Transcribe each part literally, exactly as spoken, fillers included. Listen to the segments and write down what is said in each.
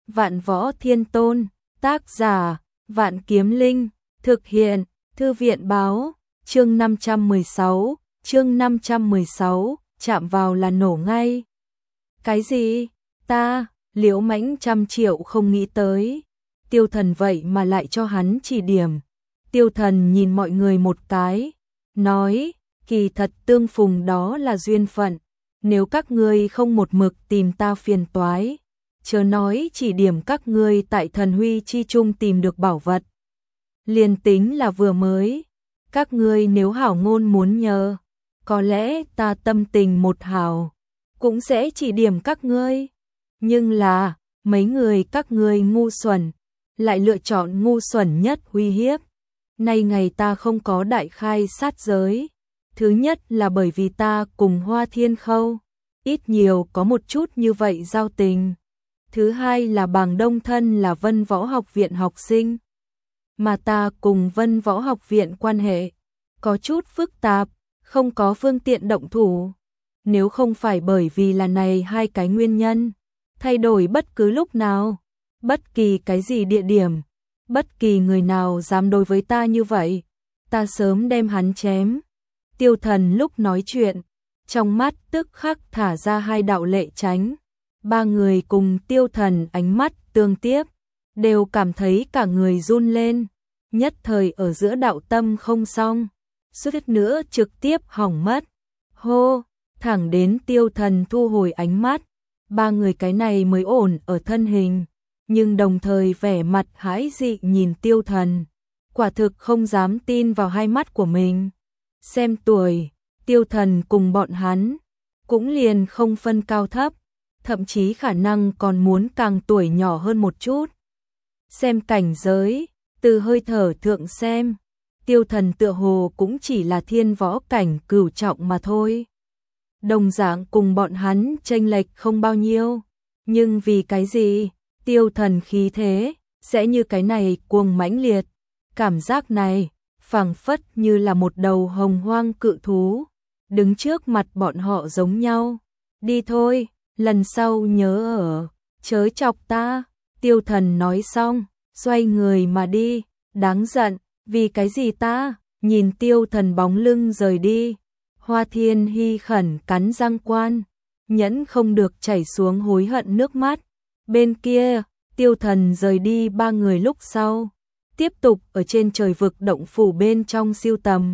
Vạn Võ Thiên Tôn, tác giả, Vạn Kiếm Linh, thực hiện, Thư viện báo, chương năm trăm mười sáu, chương năm trăm mười sáu, chạm vào là nổ ngay. Cái gì? Ta, Liễu Mãnh trăm triệu không nghĩ tới. Tiêu Thần vậy mà lại cho hắn chỉ điểm. Tiêu Thần nhìn mọi người một cái, nói, kỳ thật tương phùng đó là duyên phận. Nếu các ngươi không một mực tìm ta phiền toái, chớ nói chỉ điểm các ngươi tại thần huy chi trung tìm được bảo vật. Liền tính là vừa mới, các ngươi nếu hảo ngôn muốn nhờ, có lẽ ta tâm tình một hảo, cũng sẽ chỉ điểm các ngươi. Nhưng là, mấy người các ngươi ngu xuẩn, lại lựa chọn ngu xuẩn nhất uy hiếp. Nay ngày ta không có đại khai sát giới. Thứ nhất là bởi vì ta cùng Hoa Thiên Khâu, ít nhiều có một chút như vậy giao tình. Thứ hai là Bàng Đông thân là Vân Võ Học Viện học sinh. Mà ta cùng Vân Võ Học Viện quan hệ có chút phức tạp, không có phương tiện động thủ. Nếu không phải bởi vì là này hai cái nguyên nhân, thay đổi bất cứ lúc nào, bất kỳ cái gì địa điểm, bất kỳ người nào dám đối với ta như vậy, ta sớm đem hắn chém. Tiêu Thần lúc nói chuyện, trong mắt tức khắc thả ra hai đạo lệ tránh. Ba người cùng Tiêu Thần ánh mắt tương tiếp, đều cảm thấy cả người run lên, nhất thời ở giữa đạo tâm không xong, suýt nữa trực tiếp hỏng mất. Hô, thẳng đến Tiêu Thần thu hồi ánh mắt, ba người cái này mới ổn ở thân hình, nhưng đồng thời vẻ mặt hãi dị nhìn Tiêu Thần, quả thực không dám tin vào hai mắt của mình. Xem tuổi, Tiêu Thần cùng bọn hắn cũng liền không phân cao thấp, thậm chí khả năng còn muốn càng tuổi nhỏ hơn một chút. Xem cảnh giới, từ hơi thở thượng xem, Tiêu Thần tựa hồ cũng chỉ là thiên võ cảnh cửu trọng mà thôi. Đồng dạng cùng bọn hắn chênh lệch không bao nhiêu, nhưng vì cái gì, Tiêu Thần khí thế sẽ như cái này cuồng mãnh liệt, cảm giác này phảng phất như là một đầu hồng hoang cự thú, đứng trước mặt bọn họ giống nhau. Đi thôi, lần sau nhớ ở, chớ chọc ta. Tiêu Thần nói xong, xoay người mà đi, đáng giận, vì cái gì ta? Nhìn Tiêu Thần bóng lưng rời đi, Hoa Thiên Hy khẩn cắn răng quan, nhẫn không được chảy xuống hối hận nước mắt. Bên kia, Tiêu Thần rời đi ba người lúc sau, tiếp tục ở trên trời vực động phủ bên trong siêu tầm.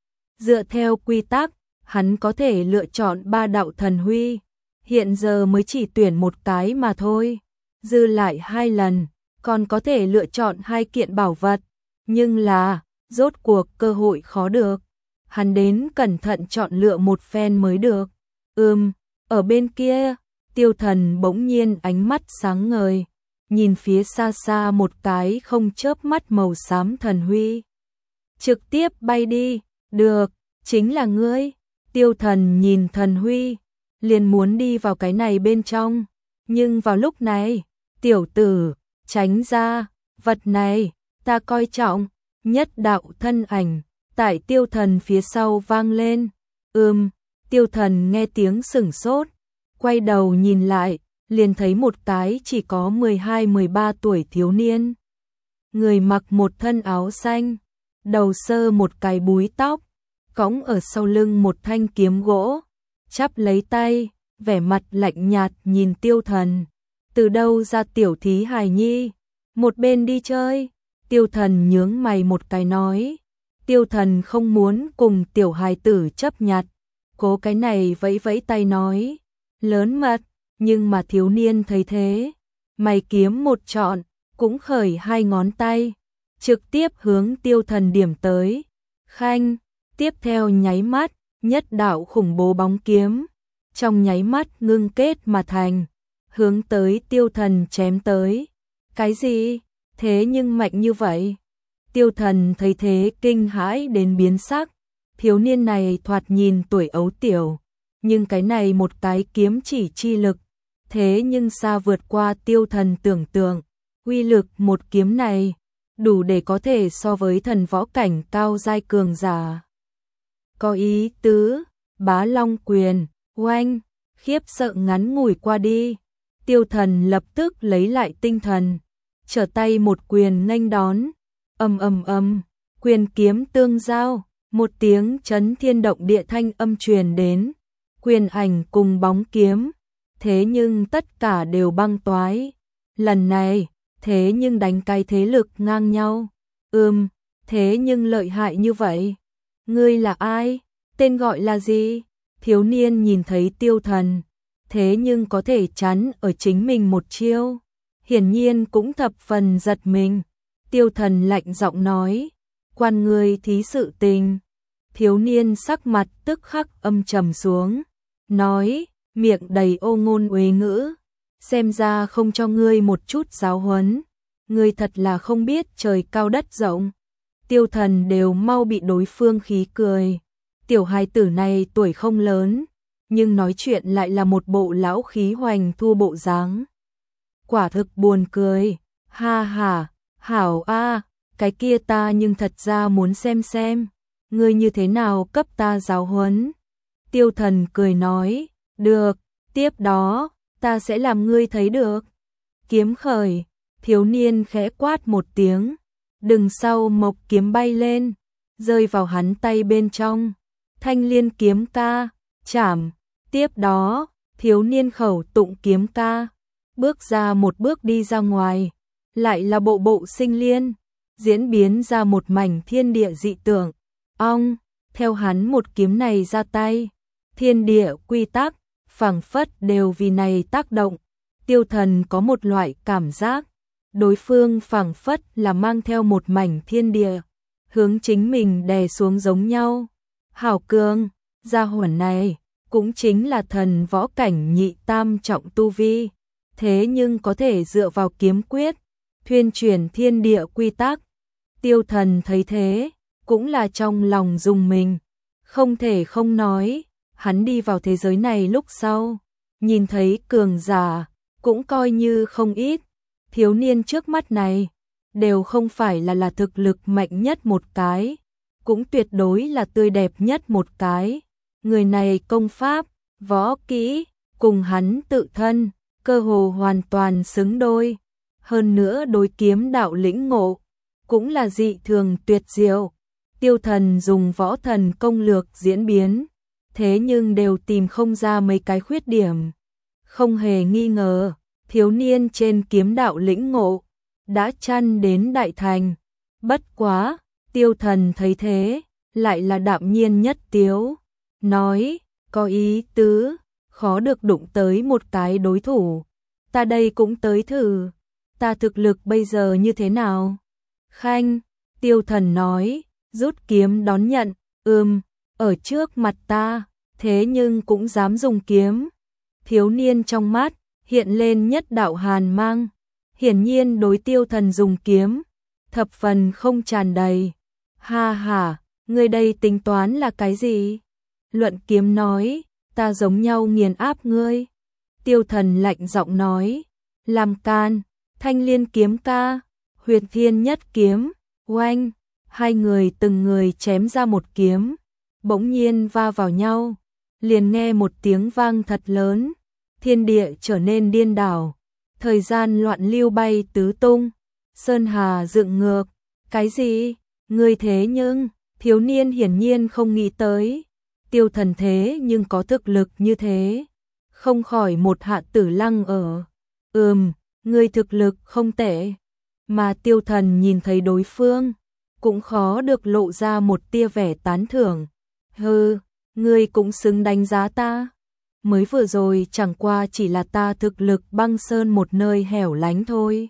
Dựa theo quy tắc, hắn có thể lựa chọn ba đạo thần huy, hiện giờ mới chỉ tuyển một cái mà thôi. Dư lại hai lần, còn có thể lựa chọn hai kiện bảo vật, nhưng là, rốt cuộc cơ hội khó được. Hắn đến cẩn thận chọn lựa một phen mới được. Ừm, ở bên kia, Tiêu Thần bỗng nhiên ánh mắt sáng ngời, nhìn phía xa xa một cái không chớp mắt màu xám thần huy. Trực tiếp bay đi, được, chính là ngươi. Tiêu Thần nhìn thần huy, liền muốn đi vào cái này bên trong, nhưng vào lúc này, tiểu tử, tránh ra, vật này, ta coi trọng. Nhất đạo thân ảnh, tại Tiêu Thần phía sau vang lên. Ừm, Tiêu Thần nghe tiếng sửng sốt, quay đầu nhìn lại, liền thấy một cái chỉ có mười hai mười ba tuổi thiếu niên. Người mặc một thân áo xanh, đầu sơ một cái búi tóc, cõng ở sau lưng một thanh kiếm gỗ, chắp lấy tay, vẻ mặt lạnh nhạt nhìn Tiêu Thần. Từ đâu ra tiểu thí hài nhi? Một bên đi chơi. Tiêu Thần nhướng mày một cái nói. Tiêu Thần không muốn cùng tiểu hài tử chấp nhặt, cố cái này vẫy vẫy tay nói. Lớn mật, nhưng mà thiếu niên thấy thế, mày kiếm một trọn, cũng khởi hai ngón tay, trực tiếp hướng Tiêu Thần điểm tới. Khanh, tiếp theo nháy mắt, nhất đạo khủng bố bóng kiếm, trong nháy mắt ngưng kết mà thành, hướng tới Tiêu Thần chém tới. Cái gì? Thế nhưng mạnh như vậy? Tiêu Thần thấy thế kinh hãi đến biến sắc. Thiếu niên này thoạt nhìn tuổi ấu tiểu, nhưng cái này một cái kiếm chỉ chi lực, thế nhưng xa vượt qua Tiêu Thần tưởng tượng. Uy lực một kiếm này, đủ để có thể so với thần võ cảnh cao giai cường giả. Có ý tứ, Bá Long quyền, oanh, khiếp sợ ngắn ngủi qua đi. Tiêu Tiêu Thần lập tức lấy lại tinh thần, trở tay một quyền nghênh đón, ầm ầm ầm, quyền kiếm tương giao, một tiếng chấn thiên động địa thanh âm truyền đến, quyền ảnh cùng bóng kiếm, thế nhưng tất cả đều băng toái. Lần này, thế nhưng đánh cái thế lực ngang nhau. Ừm, thế nhưng lợi hại như vậy. Ngươi là ai? Tên gọi là gì? Thiếu niên nhìn thấy Tiêu Thần, thế nhưng có thể chắn ở chính mình một chiêu. Hiển nhiên cũng thập phần giật mình. Tiêu Thần lạnh giọng nói, quan ngươi thí sự tình. Thiếu niên sắc mặt tức khắc âm trầm xuống, nói, miệng đầy ô ngôn uế ngữ, xem ra không cho ngươi một chút giáo huấn, ngươi thật là không biết trời cao đất rộng. Tiêu Thần đều mau bị đối phương khí cười. Tiểu hài tử này tuổi không lớn, nhưng nói chuyện lại là một bộ lão khí hoành thua bộ dáng. Quả thực buồn cười, ha ha, hảo a, cái kia ta nhưng thật ra muốn xem xem, ngươi như thế nào cấp ta giáo huấn. Tiêu Thần cười nói, được, tiếp đó, ta sẽ làm ngươi thấy được. Kiếm khởi, thiếu niên khẽ quát một tiếng, đừng sau mộc kiếm bay lên, rơi vào hắn tay bên trong. Thanh liên kiếm ca, chảm, tiếp đó, thiếu niên khẩu tụng kiếm ca, bước ra một bước đi ra ngoài, lại là bộ bộ sinh liên, diễn biến ra một mảnh thiên địa dị tượng. Ong, theo hắn một kiếm này ra tay, thiên địa quy tắc, phảng phất đều vì này tác động. Tiêu Thần có một loại cảm giác, đối phương phảng phất là mang theo một mảnh thiên địa, hướng chính mình đè xuống giống nhau. Hảo cường, gia hỏa này, cũng chính là thần võ cảnh nhị tam trọng tu vi, thế nhưng có thể dựa vào kiếm quyết, thuyên chuyển thiên địa quy tắc. Tiêu Thần thấy thế, cũng là trong lòng rùng mình, không thể không nói, hắn đi vào thế giới này lúc sau, nhìn thấy cường giả, cũng coi như không ít, thiếu niên trước mắt này, đều không phải là là thực lực mạnh nhất một cái, cũng tuyệt đối là tươi đẹp nhất một cái. Người này công pháp, võ kỹ, cùng hắn tự thân, cơ hồ hoàn toàn xứng đôi. Hơn nữa đối kiếm đạo lĩnh ngộ, cũng là dị thường tuyệt diệu. Tiêu Thần dùng võ thần công lược diễn biến, thế nhưng đều tìm không ra mấy cái khuyết điểm. Không hề nghi ngờ, thiếu niên trên kiếm đạo lĩnh ngộ, đã chăn đến đại thành. Bất quá, Tiêu Thần thấy thế, lại là đạm nhiên nhất tiếu, nói, có ý tứ, khó được đụng tới một cái đối thủ, ta đây cũng tới thử, ta thực lực bây giờ như thế nào? Khanh, Tiêu Thần nói, rút kiếm đón nhận, ừm, ở trước mặt ta, thế nhưng cũng dám dùng kiếm. Thiếu niên trong mắt, hiện lên nhất đạo hàn mang, hiển nhiên đối Tiêu Thần dùng kiếm, thập phần không tràn đầy. Ha ha, ngươi đây tính toán là cái gì? Luận kiếm nói, ta giống nhau nghiền áp ngươi. Tiêu Thần lạnh giọng nói, làm can, thanh liên kiếm ca, huyền thiên nhất kiếm, oanh, hai người từng người chém ra một kiếm, bỗng nhiên va vào nhau, liền nghe một tiếng vang thật lớn, thiên địa trở nên điên đảo, thời gian loạn lưu bay tứ tung, sơn hà dựng ngược, cái gì? Ngươi thế nhưng, thiếu niên hiển nhiên không nghĩ tới, Tiêu Thần thế nhưng có thực lực như thế, không khỏi một hạ tử lăng ở. Ừm, ngươi thực lực không tệ, mà Tiêu Thần nhìn thấy đối phương, cũng khó được lộ ra một tia vẻ tán thưởng. Hừ, ngươi cũng xứng đánh giá ta. Mới vừa rồi chẳng qua chỉ là ta thực lực băng sơn một nơi hẻo lánh thôi.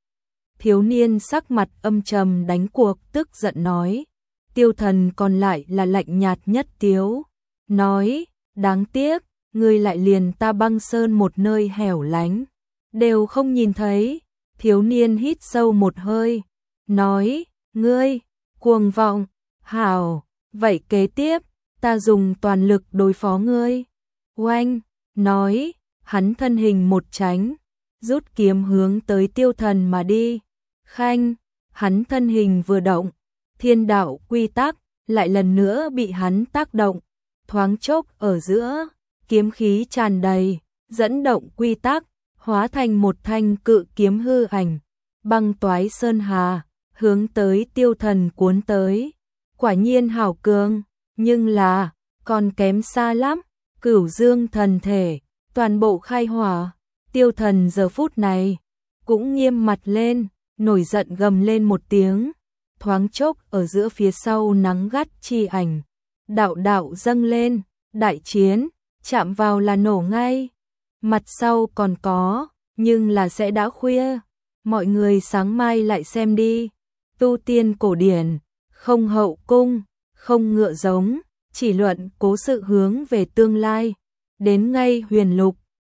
Thiếu niên sắc mặt âm trầm đánh cuộc tức giận nói. Tiêu Thần còn lại là lạnh nhạt nhất tiếu, nói, đáng tiếc, ngươi lại liền ta băng sơn một nơi hẻo lánh, đều không nhìn thấy. Thiếu niên hít sâu một hơi, nói, ngươi, cuồng vọng, hảo, vậy kế tiếp, ta dùng toàn lực đối phó ngươi. Oanh, nói, hắn thân hình một tránh, rút kiếm hướng tới Tiêu Thần mà đi. Khanh, hắn thân hình vừa động, thiên đạo quy tắc lại lần nữa bị hắn tác động, thoáng chốc ở giữa, kiếm khí tràn đầy, dẫn động quy tắc, hóa thành một thanh cự kiếm hư ảnh, băng toái sơn hà, hướng tới Tiêu Thần cuốn tới. Quả nhiên hảo cường, nhưng là, còn kém xa lắm, Cửu Dương thần thể, toàn bộ khai hỏa. Tiêu Thần giờ phút này, cũng nghiêm mặt lên, nổi giận gầm lên một tiếng, thoáng chốc ở giữa phía sau nắng gắt chi ảnh, đạo đạo dâng lên, đại chiến, chạm vào là nổ ngay. Mặt sau còn có, nhưng là sẽ đã khuya, mọi người sáng mai lại xem đi. Tu tiên cổ điển, không hậu cung, không ngựa giống, chỉ luận cố sự hướng về tương lai, đến ngay huyền lục.